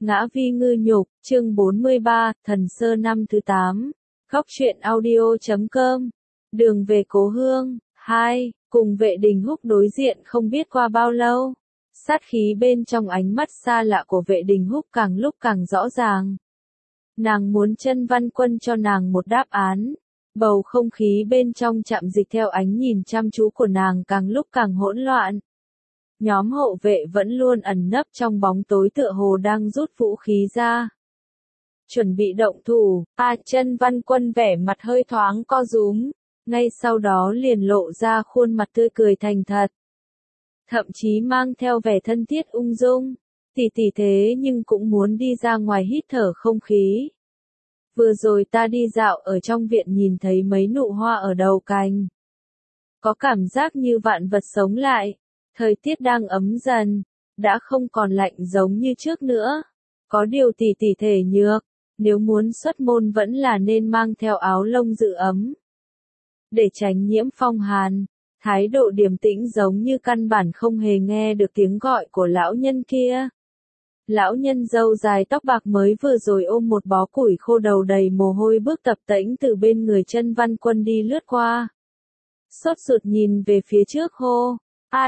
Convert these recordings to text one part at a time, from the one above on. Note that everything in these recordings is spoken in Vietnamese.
Ngã Vi Ngư Nhục, chương 43, Thần Sơ năm thứ 8. Góc truyện audio.com. Đường về cố hương, 2, cùng Vệ Đình Húc đối diện không biết qua bao lâu. Sát khí bên trong ánh mắt xa lạ của Vệ Đình Húc càng lúc càng rõ ràng. Nàng muốn Chân Văn Quân cho nàng một đáp án. Bầu không khí bên trong trạm dịch theo ánh nhìn chăm chú của nàng càng lúc càng hỗn loạn. Nhóm hộ vệ vẫn luôn ẩn nấp trong bóng tối tựa hồ đang rút vũ khí ra. Chuẩn bị động thủ, Chân Văn Quân vẻ mặt hơi thoáng co rúm, ngay sau đó liền lộ ra khuôn mặt tươi cười thành thật. Thậm chí mang theo vẻ thân thiết ung dung, tỷ thế nhưng cũng muốn đi ra ngoài hít thở không khí. Vừa rồi ta đi dạo ở trong viện nhìn thấy mấy nụ hoa ở đầu cành. Có cảm giác như vạn vật sống lại. Thời tiết đang ấm dần, đã không còn lạnh giống như trước nữa. Có điều tỷ thể nhược, nếu muốn xuất môn vẫn là nên mang theo áo lông giữ ấm. Để tránh nhiễm phong hàn, thái độ điềm tĩnh giống như căn bản không hề nghe được tiếng gọi của lão nhân kia. Lão nhân râu dài tóc bạc mới vừa rồi ôm một bó củi khô đầu đầy mồ hôi bước tập tễnh từ bên người Chân Văn Quân đi lướt qua. Sốt ruột nhìn về phía trước hô. A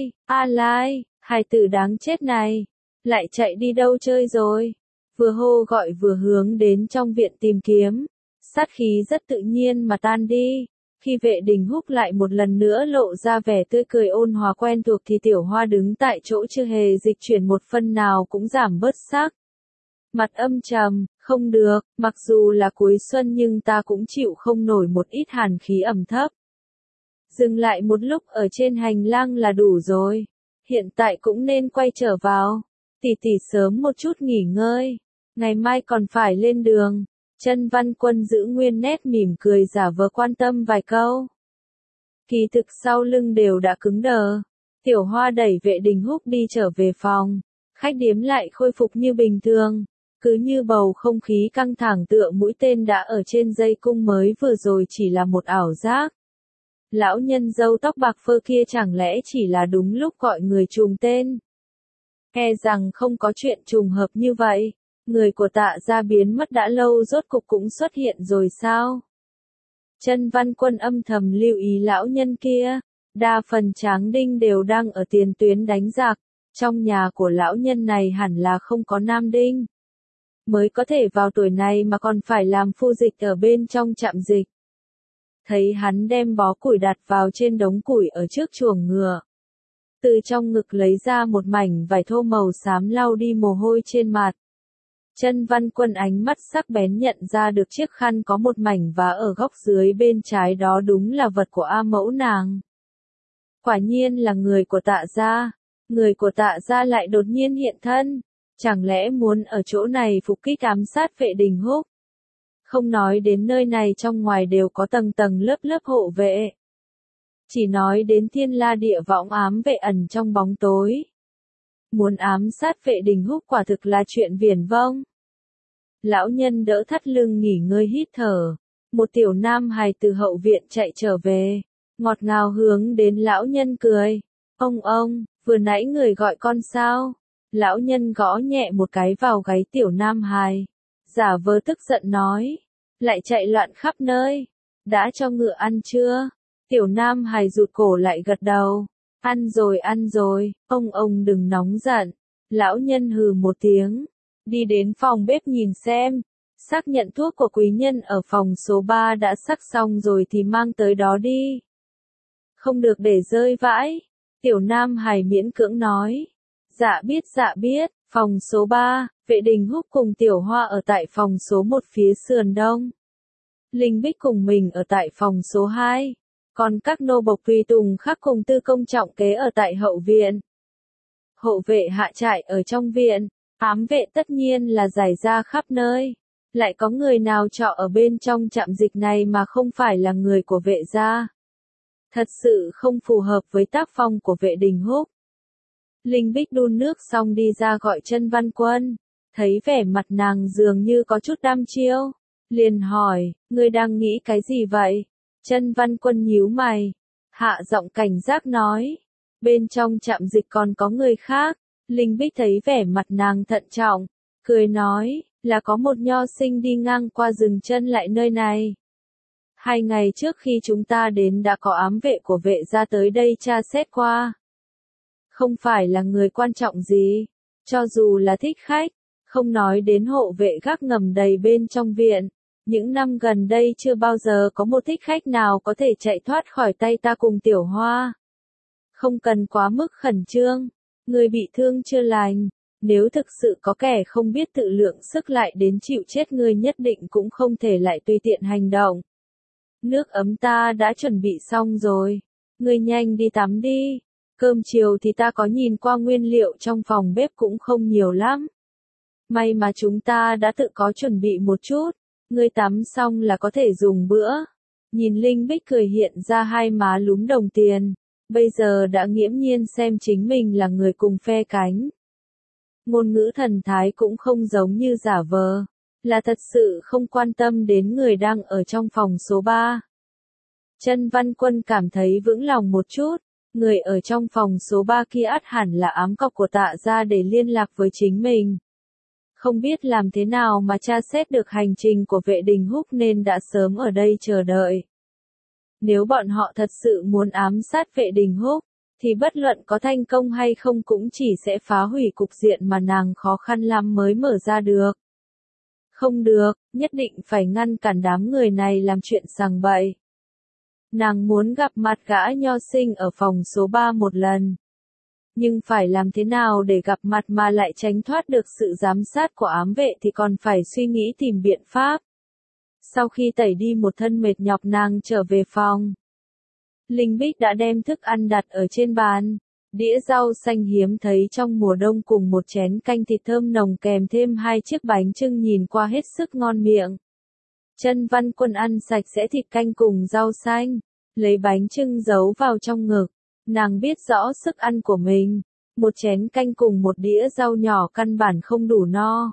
Lai, hài tử đáng chết này, lại chạy đi đâu chơi rồi? Vừa hô gọi vừa hướng đến trong viện tìm kiếm, sát khí rất tự nhiên mà tan đi. Khi Vệ Đình Húc lại một lần nữa lộ ra vẻ tươi cười ôn hòa quen thuộc thì Tiểu Hoa đứng tại chỗ chưa hề dịch chuyển một phân nào cũng giảm bớt sắc. Mặt âm trầm, không được, mặc dù là cuối xuân nhưng ta cũng chịu không nổi một ít hàn khí ẩm thấp. Dừng lại một lúc ở trên hành lang là đủ rồi. Hiện tại cũng nên quay trở vào. Tỷ sớm một chút nghỉ ngơi. Ngày mai còn phải lên đường. Chân Văn Quân giữ nguyên nét mỉm cười giả vờ quan tâm vài câu. Kỳ thực sau lưng đều đã cứng đờ. Tiểu Hoa đẩy Vệ Đình Húc đi trở về phòng. Khách điếm lại khôi phục như bình thường. Cứ như bầu không khí căng thẳng tựa mũi tên đã ở trên dây cung mới vừa rồi chỉ là một ảo giác. Lão nhân râu tóc bạc phơ kia chẳng lẽ chỉ là đúng lúc gọi người trùng tên? E rằng không có chuyện trùng hợp như vậy. Người của Tạ gia biến mất đã lâu rốt cục cũng xuất hiện rồi sao? Chân Văn Quân âm thầm lưu ý lão nhân kia. Đa phần tráng đinh đều đang ở tiền tuyến đánh giặc. Trong nhà của lão nhân này hẳn là không có nam đinh. Mới có thể vào tuổi này mà còn phải làm phu dịch ở bên trong trạm dịch. Thấy hắn đem bó củi đặt vào trên đống củi ở trước chuồng ngựa. Từ trong ngực lấy ra một mảnh vải thô màu xám lau đi mồ hôi trên mặt. Chân Văn Quân ánh mắt sắc bén nhận ra được chiếc khăn có một mảnh vá ở góc dưới bên trái đó đúng là vật của A mẫu nàng. Quả nhiên là người của Tạ gia. Người của Tạ gia lại đột nhiên hiện thân. Chẳng lẽ muốn ở chỗ này phục kích ám sát Vệ Đình Húc? Không nói đến nơi này trong ngoài đều có tầng tầng lớp lớp hộ vệ. Chỉ nói đến thiên la địa võng ám vệ ẩn trong bóng tối. Muốn ám sát Vệ Đình Húc quả thực là chuyện viển vông. Lão nhân đỡ thắt lưng nghỉ ngơi hít thở. Một tiểu nam hài từ hậu viện chạy trở về. Ngọt ngào hướng đến lão nhân cười. Ông, vừa nãy người gọi con sao? Lão nhân gõ nhẹ một cái vào gáy tiểu nam hài. Giả vờ tức giận nói. Lại chạy loạn khắp nơi. Đã cho ngựa ăn chưa? Tiểu nam hài rụt cổ lại gật đầu. Ăn rồi, ông đừng nóng giận. Lão nhân hừ một tiếng. Đi đến phòng bếp nhìn xem. Xác nhận thuốc của quý nhân ở phòng số 3 đã sắc xong rồi thì mang tới đó đi. Không được để rơi vãi. Tiểu nam hài miễn cưỡng nói. Dạ biết, phòng số 3, Vệ Đình Húc cùng Tiểu Hoa ở tại phòng số 1 phía sườn đông. Linh Bích cùng mình ở tại phòng số 2. Còn các nô bộc tùy tùng khác cùng tư công trọng kế ở tại hậu viện. Hộ vệ hạ trại ở trong viện, ám vệ tất nhiên là rải ra khắp nơi. Lại có người nào trọ ở bên trong trạm dịch này mà không phải là người của Vệ gia. Thật sự không phù hợp với tác phong của Vệ Đình Húc. Linh Bích đun nước xong đi ra gọi Chân Văn Quân, thấy vẻ mặt nàng dường như có chút đăm chiêu, liền hỏi, ngươi đang nghĩ cái gì vậy? Chân Văn Quân nhíu mày, hạ giọng cảnh giác nói, bên trong trạm dịch còn có người khác. Linh Bích thấy vẻ mặt nàng thận trọng, cười nói, là có một nho sinh đi ngang qua dừng chân lại nơi này. 2 ngày trước khi chúng ta đến đã có ám vệ của vệ gia tới đây tra xét qua. Không phải là người quan trọng gì, cho dù là thích khách, không nói đến hộ vệ gác ngầm đầy bên trong viện. Những năm gần đây chưa bao giờ có một thích khách nào có thể chạy thoát khỏi tay ta cùng Tiểu Hoa. Không cần quá mức khẩn trương, người bị thương chưa lành, nếu thực sự có kẻ không biết tự lượng sức lại đến chịu chết người nhất định cũng không thể lại tùy tiện hành động. Nước ấm ta đã chuẩn bị xong rồi, người nhanh đi tắm đi, cơm chiều thì ta có nhìn qua nguyên liệu trong phòng bếp cũng không nhiều lắm. May mà chúng ta đã tự có chuẩn bị một chút, ngươi tắm xong là có thể dùng bữa. Nhìn Linh Bích cười hiện ra hai má lúm đồng tiền, bây giờ đã nghiễm nhiên xem chính mình là người cùng phe cánh. Ngôn ngữ thần thái cũng không giống như giả vờ, là thật sự không quan tâm đến người đang ở trong phòng số 3. Chân Văn Quân cảm thấy vững lòng một chút, người ở trong phòng số 3 kia ắt hẳn là ám cọc của Tạ gia để liên lạc với chính mình. Không biết làm thế nào mà tra xét được hành trình của vệ đình húc nên đã sớm ở đây chờ đợi. Nếu bọn họ thật sự muốn ám sát vệ đình húc, thì bất luận có thành công hay không cũng chỉ sẽ phá hủy cục diện mà nàng khó khăn lắm mới mở ra được. Không được, nhất định phải ngăn cản đám người này làm chuyện sằng bậy. Nàng muốn gặp mặt gã nho sinh ở phòng số 3 một lần. Nhưng phải làm thế nào để gặp mặt mà lại tránh thoát được sự giám sát của ám vệ thì còn phải suy nghĩ tìm biện pháp. Sau khi tẩy đi một thân mệt nhọc nàng trở về phòng. Linh Bích đã đem thức ăn đặt ở trên bàn. Đĩa rau xanh hiếm thấy trong mùa đông cùng một chén canh thịt thơm nồng kèm thêm 2 chiếc bánh chưng nhìn qua hết sức ngon miệng. Chân Văn Quân ăn sạch sẽ thịt canh cùng rau xanh, lấy bánh chưng giấu vào trong ngực. Nàng biết rõ sức ăn của mình, một chén canh cùng một đĩa rau nhỏ căn bản không đủ no.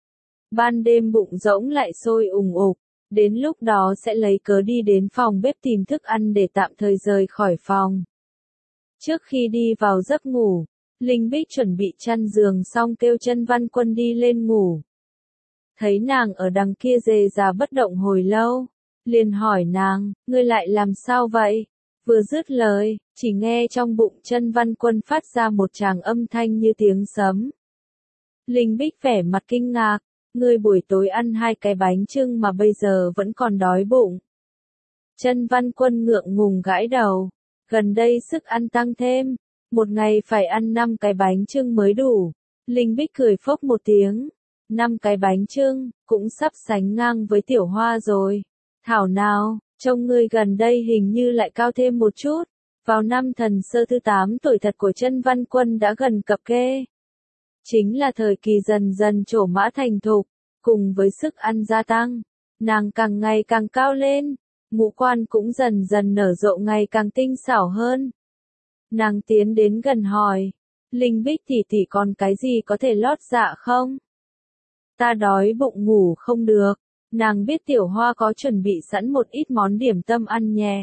Ban đêm bụng rỗng lại sôi ùng ục, đến lúc đó sẽ lấy cớ đi đến phòng bếp tìm thức ăn để tạm thời rời khỏi phòng. Trước khi đi vào giấc ngủ, Linh Bích chuẩn bị chăn giường xong kêu Chân Văn Quân đi lên ngủ. Thấy nàng ở đằng kia rề rà bất động hồi lâu, liền hỏi nàng, ngươi lại làm sao vậy? Vừa dứt lời, chỉ nghe trong bụng Chân Văn Quân phát ra một tràng âm thanh như tiếng sấm. Linh Bích vẻ mặt kinh ngạc, ngươi buổi tối ăn 2 cái bánh chưng mà bây giờ vẫn còn đói bụng. Chân Văn Quân ngượng ngùng gãi đầu, gần đây sức ăn tăng thêm, một ngày phải ăn 5 cái bánh chưng mới đủ. Linh Bích cười phốc một tiếng, 5 cái bánh chưng, cũng sắp sánh ngang với Tiểu Hoa rồi. Thảo nào, trông ngươi gần đây hình như lại cao thêm một chút. Vào năm Thần Sơ thứ 8 tuổi thật của Chân Văn Quân đã gần cập kê. Chính là thời kỳ dần dần trổ mã thành thục, cùng với sức ăn gia tăng, nàng càng ngày càng cao lên, ngũ quan cũng dần dần nở rộ ngày càng tinh xảo hơn. Nàng tiến đến gần hỏi, Linh Bích tỷ tỷ còn cái gì có thể lót dạ không? Ta đói bụng ngủ không được. Nàng biết Tiểu Hoa có chuẩn bị sẵn một ít món điểm tâm ăn nhẹ.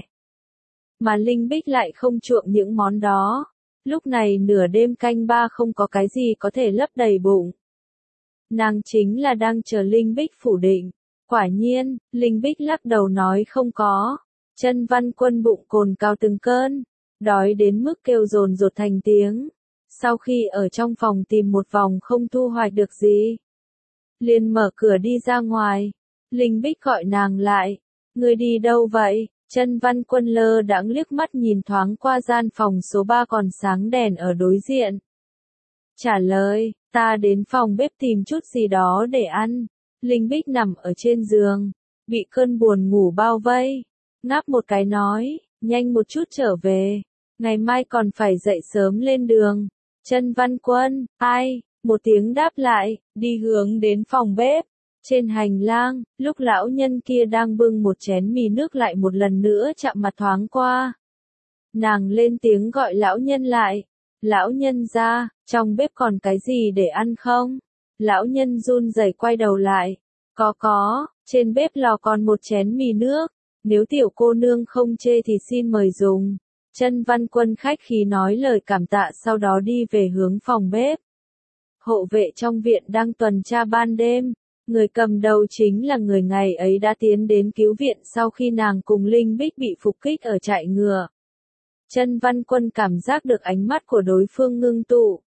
Mà Linh Bích lại không chuộng những món đó. Lúc này nửa đêm canh 3 không có cái gì có thể lấp đầy bụng. Nàng chính là đang chờ Linh Bích phủ định. Quả nhiên, Linh Bích lắc đầu nói không có. Chân Văn Quân bụng cồn cào từng cơn, đói đến mức kêu dồn dột thành tiếng. Sau khi ở trong phòng tìm một vòng không thu hoạch được gì, liền mở cửa đi ra ngoài. Linh Bích gọi nàng lại, ngươi đi đâu vậy? Chân Văn Quân lơ đãng liếc mắt nhìn thoáng qua gian phòng số 3 còn sáng đèn ở đối diện. Trả lời, ta đến phòng bếp tìm chút gì đó để ăn. Linh Bích nằm ở trên giường, bị cơn buồn ngủ bao vây, ngáp một cái nói, nhanh một chút trở về, ngày mai còn phải dậy sớm lên đường. Chân Văn Quân, ai? Một tiếng đáp lại, đi hướng đến phòng bếp. Trên hành lang, lúc lão nhân kia đang bưng một chén mì nước lại một lần nữa chạm mặt thoáng qua. Nàng lên tiếng gọi lão nhân lại. Lão nhân ra, trong bếp còn cái gì để ăn không? Lão nhân run rẩy quay đầu lại. Có, trên bếp lò còn một chén mì nước. Nếu tiểu cô nương không chê thì xin mời dùng. Chân Văn Quân khách khí nói lời cảm tạ sau đó đi về hướng phòng bếp. Hộ vệ trong viện đang tuần tra ban đêm. Người cầm đầu chính là người ngày ấy đã tiến đến cứu viện sau khi nàng cùng Linh Bích bị phục kích ở trại ngựa. Chân Văn Quân cảm giác được ánh mắt của đối phương ngưng tụ.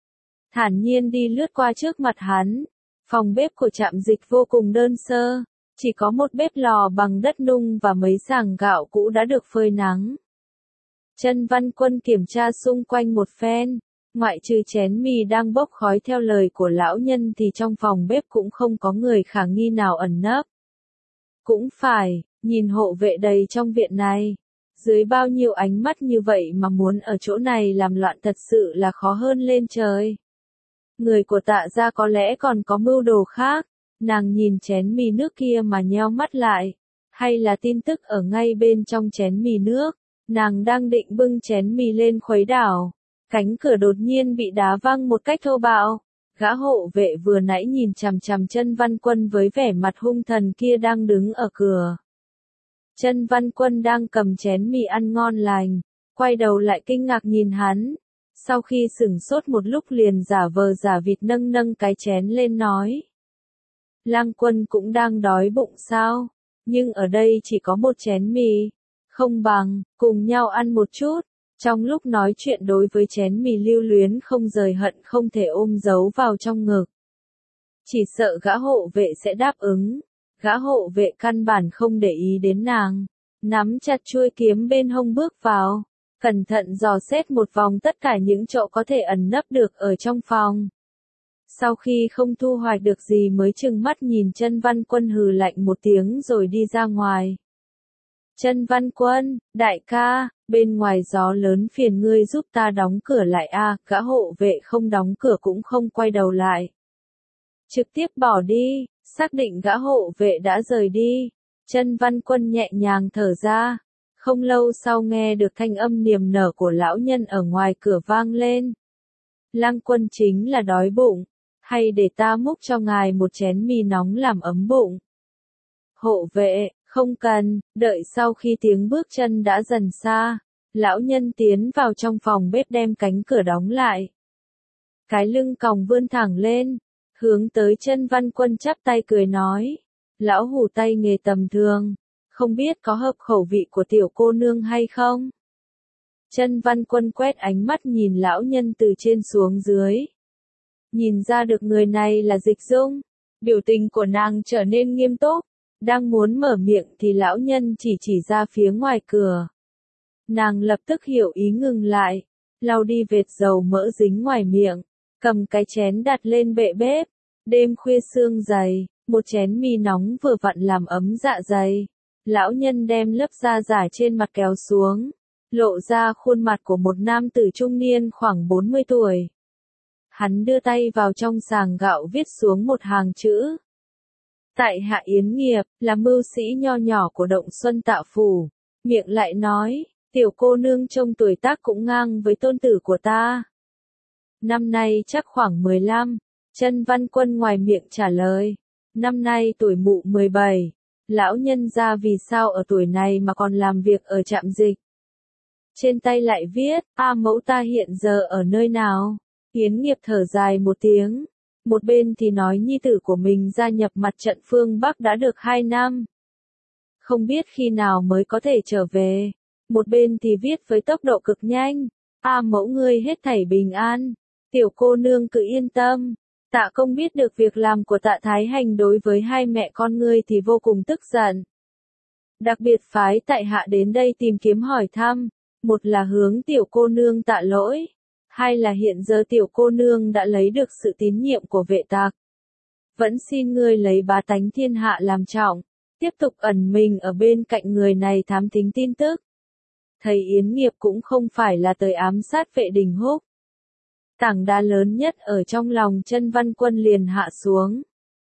Thản nhiên đi lướt qua trước mặt hắn. Phòng bếp của trạm dịch vô cùng đơn sơ. Chỉ có một bếp lò bằng đất nung và mấy sàng gạo cũ đã được phơi nắng. Chân Văn Quân kiểm tra xung quanh một phen. Ngoại trừ chén mì đang bốc khói theo lời của lão nhân thì trong phòng bếp cũng không có người khả nghi nào ẩn nấp. Cũng phải, nhìn hộ vệ đầy trong viện này. Dưới bao nhiêu ánh mắt như vậy mà muốn ở chỗ này làm loạn thật sự là khó hơn lên trời. Người của Tạ gia có lẽ còn có mưu đồ khác. Nàng nhìn chén mì nước kia mà nheo mắt lại. Hay là tin tức ở ngay bên trong chén mì nước. Nàng đang định bưng chén mì lên khuấy đảo. Cánh cửa đột nhiên bị đá văng một cách thô bạo. Gã hộ vệ vừa nãy nhìn chằm chằm Chân Văn Quân với vẻ mặt hung thần kia đang đứng ở cửa. Chân Văn Quân đang cầm chén mì ăn ngon lành, quay đầu lại kinh ngạc nhìn hắn. Sau khi sửng sốt một lúc liền giả vờ giả vịt nâng cái chén lên nói. Lang Quân cũng đang đói bụng sao? Nhưng ở đây chỉ có một chén mì. Không bằng, cùng nhau ăn một chút. Trong lúc nói chuyện đối với chén mì lưu luyến không rời hận không thể ôm giấu vào trong ngực. Chỉ sợ gã hộ vệ sẽ đáp ứng. Gã hộ vệ căn bản không để ý đến nàng. Nắm chặt chuôi kiếm bên hông bước vào. Cẩn thận dò xét một vòng tất cả những chỗ có thể ẩn nấp được ở trong phòng. Sau khi không thu hoạch được gì mới trừng mắt nhìn Chân Văn Quân hừ lạnh một tiếng rồi đi ra ngoài. Chân Văn Quân, đại ca, bên ngoài gió lớn phiền ngươi giúp ta đóng cửa lại a. Gã hộ vệ không đóng cửa cũng không quay đầu lại. Trực tiếp bỏ đi, xác định gã hộ vệ đã rời đi. Chân Văn Quân nhẹ nhàng thở ra. Không lâu sau nghe được thanh âm niềm nở của lão nhân ở ngoài cửa vang lên. Lang Quân chính là đói bụng, hay để ta múc cho ngài một chén mì nóng làm ấm bụng. Hộ vệ, không cần, đợi sau khi tiếng bước chân đã dần xa, lão nhân tiến vào trong phòng bếp đem cánh cửa đóng lại. Cái lưng còng vươn thẳng lên, hướng tới Chân Văn Quân chắp tay cười nói, lão hủ tay nghề tầm thường, không biết có hợp khẩu vị của tiểu cô nương hay không? Chân Văn Quân quét ánh mắt nhìn lão nhân từ trên xuống dưới. Nhìn ra được người này là Dịch Dung, biểu tình của nàng trở nên nghiêm túc. Đang muốn mở miệng thì lão nhân chỉ ra phía ngoài cửa. Nàng lập tức hiểu ý ngừng lại, lau đi vệt dầu mỡ dính ngoài miệng, cầm cái chén đặt lên bệ bếp. Đêm khuya sương dày, một chén mì nóng vừa vặn làm ấm dạ dày. Lão nhân đem lớp da giả trên mặt kéo xuống, lộ ra khuôn mặt của một nam tử trung niên khoảng 40 tuổi. Hắn đưa tay vào trong sàng gạo viết xuống một hàng chữ. Tại hạ Yến Nghiệp, là mưu sĩ nho nhỏ của Động Xuân Tạ Phủ, miệng lại nói, tiểu cô nương trông tuổi tác cũng ngang với tôn tử của ta. Năm nay chắc khoảng 15, Chân Văn Quân ngoài miệng trả lời, năm nay tuổi mụ 17, lão nhân gia vì sao ở tuổi này mà còn làm việc ở trạm dịch. Trên tay lại viết, mẫu ta hiện giờ ở nơi nào? Yến Nghiệp thở dài một tiếng. Một bên thì nói nhi tử của mình gia nhập mặt trận phương Bắc đã được 2 năm. Không biết khi nào mới có thể trở về. Một bên thì viết với tốc độ cực nhanh. Mẫu ngươi hết thảy bình an. Tiểu cô nương cứ yên tâm. Tạ Công biết được việc làm của Tạ Thái Hành đối với hai mẹ con ngươi thì vô cùng tức giận. Đặc biệt phái tại hạ đến đây tìm kiếm hỏi thăm. Một là hướng tiểu cô nương tạ lỗi. Hai là hiện giờ tiểu cô nương đã lấy được sự tín nhiệm của vệ tạc. Vẫn xin ngươi lấy bá tánh thiên hạ làm trọng, tiếp tục ẩn mình ở bên cạnh người này thám thính tin tức. Thầy Yến Nghiệp cũng không phải là tới ám sát Vệ Đình Húc. Tảng đá lớn nhất ở trong lòng Chân Văn Quân liền hạ xuống.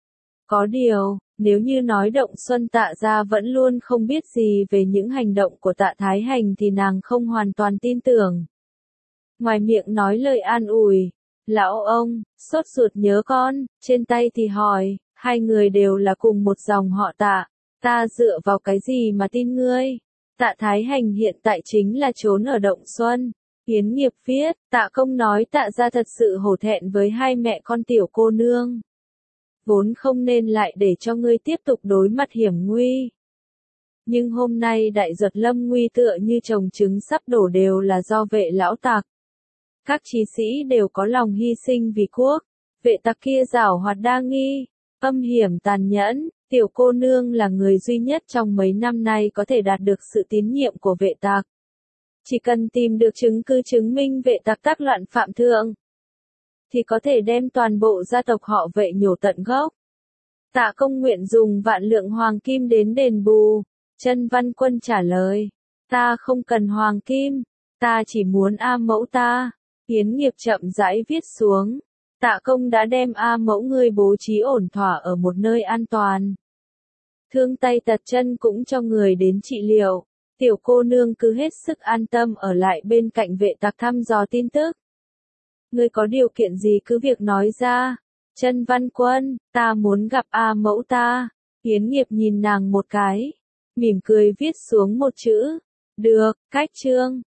Có điều, nếu như nói Động Xuân Tạ gia vẫn luôn không biết gì về những hành động của Tạ Thái Hành thì nàng không hoàn toàn tin tưởng. Ngoài miệng nói lời an ủi, lão ông, sốt ruột nhớ con, trên tay thì hỏi, hai người đều là cùng một dòng họ Tạ, ta dựa vào cái gì mà tin ngươi? Tạ Thái Hành hiện tại chính là trốn ở Động Xuân, Yến Nghiệp viết, Tạ Công nói Tạ gia thật sự hổ thẹn với hai mẹ con tiểu cô nương. Vốn không nên lại để cho ngươi tiếp tục đối mặt hiểm nguy. Nhưng hôm nay đại duật lâm nguy tựa như chồng trứng sắp đổ đều là do vệ lão tặc. Các chí sĩ đều có lòng hy sinh vì quốc. Vệ tặc kia giảo hoạt đa nghi, âm hiểm tàn nhẫn, tiểu cô nương là người duy nhất trong mấy năm nay có thể đạt được sự tín nhiệm của vệ tặc. Chỉ cần tìm được chứng cứ chứng minh vệ tặc tác loạn phạm thượng, thì có thể đem toàn bộ gia tộc họ Vệ nhổ tận gốc. Tạ Công nguyện dùng vạn lượng hoàng kim đến đền bù. Chân Văn Quân trả lời, ta không cần hoàng kim, ta chỉ muốn A mẫu ta. Yến Nghiệp chậm rãi viết xuống, Tạ Công đã đem A mẫu ngươi bố trí ổn thỏa ở một nơi an toàn. Thương tay tật chân cũng cho người đến trị liệu, tiểu cô nương cứ hết sức an tâm ở lại bên cạnh vệ tặc thăm dò tin tức. Ngươi có điều kiện gì cứ việc nói ra. Chân Văn Quân, ta muốn gặp A mẫu ta. Yến Nghiệp nhìn nàng một cái, mỉm cười viết xuống một chữ, được, cách chương.